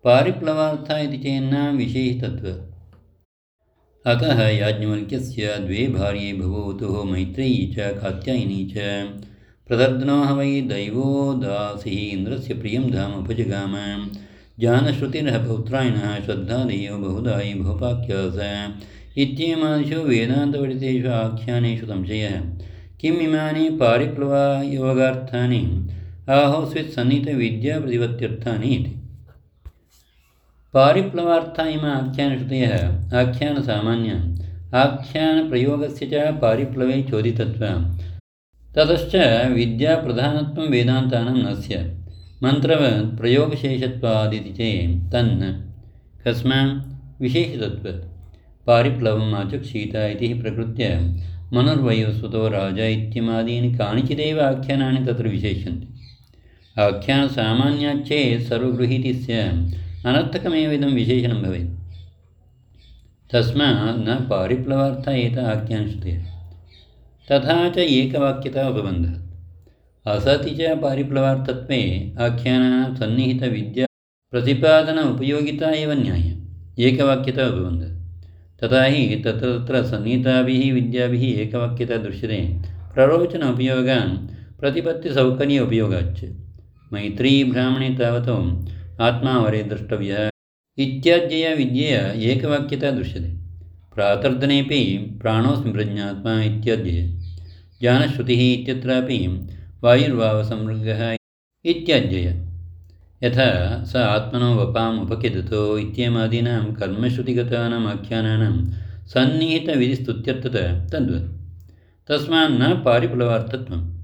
पारिप्लवार्थ इति चेन्न विशेषितत्वम्। अतः याज्ञवल्क्यस्य द्वे भार्ये भवतुः मैत्रेयी च कात्यायनी च। प्रदर्दनो वै दैवो दासीः इन्द्रस्य प्रियं धाम उपजगाम। जानश्रुतिरः पौत्रायणः श्रद्धादेयो बहुधायि बहुपाख्यास इत्येमादिषु वेदान्तवर्णितेषु आख्यानेषु संशयः। किम् इमानि पारिप्लवयोगार्थानि आहोस्वित्सन्निहितविद्याप्रतिपत्त्यर्थानि इति। पारिप्लवार्था इमा आख्यानश्रुतयः आख्यानसामान्य आख्यानप्रयोगस्य च पारिप्लवे चोदितत्वं। ततश्च विद्याप्रधानत्वं वेदान्तानां न स्यात्। मन्त्रवत् प्रयोगशेषत्वादिति चेत् तन्न कस्मात् विशेषितत्वात्। पारिप्लवम् आचक्षीत इति प्रकृत्य मनुर्वैवस्वतो राजा इत्यमादीनि कानिचिदेव आख्यानानि तत्र विशेष्यन्ते। आख्यानसामान्याच्चेत् सर्वगृहीतस्य अनर्थकमेव इदं विशेषणं भवेत्। तस्मात् न पारिप्लवार्थ एत आख्यानश्रुतयः। तथा च एकवाक्यता उपबन्धात्। असति च पारिप्लवार्थत्वे आख्यानानां सन्निहितविद्याप्रतिपादन उपयोगिता एव न्यायः। एकवाक्यता उपबन्धात्। तथा हि तत्र सन्निहिताभिः विद्याभिः एकवाक्यता दृश्यते प्ररोचन उपयोगान् प्रतिपत्तिसौकर्य उपयोगाच्च। मैत्रेयी ब्राह्मणे तावतो आत्मा वरे द्रष्टव्यः इत्याद्यया विद्यया एकवाक्यता दृश्यते। प्रातर्दनेऽपि प्राणोऽस्मि प्रज्ञात्मा इत्याद्यय। जानश्रुतिः इत्यत्रापि वायुर्वावसंमृगः इत्याद्यय। यथा स आत्मनो वपाम् उपकिदतो इत्येमादीनां कर्मश्रुतिगतानाम् आख्यानानां सन्निहितविधिस्तुत्यर्थतः तद्वत्। तस्मात् न पारिप्लवार्थत्वम्।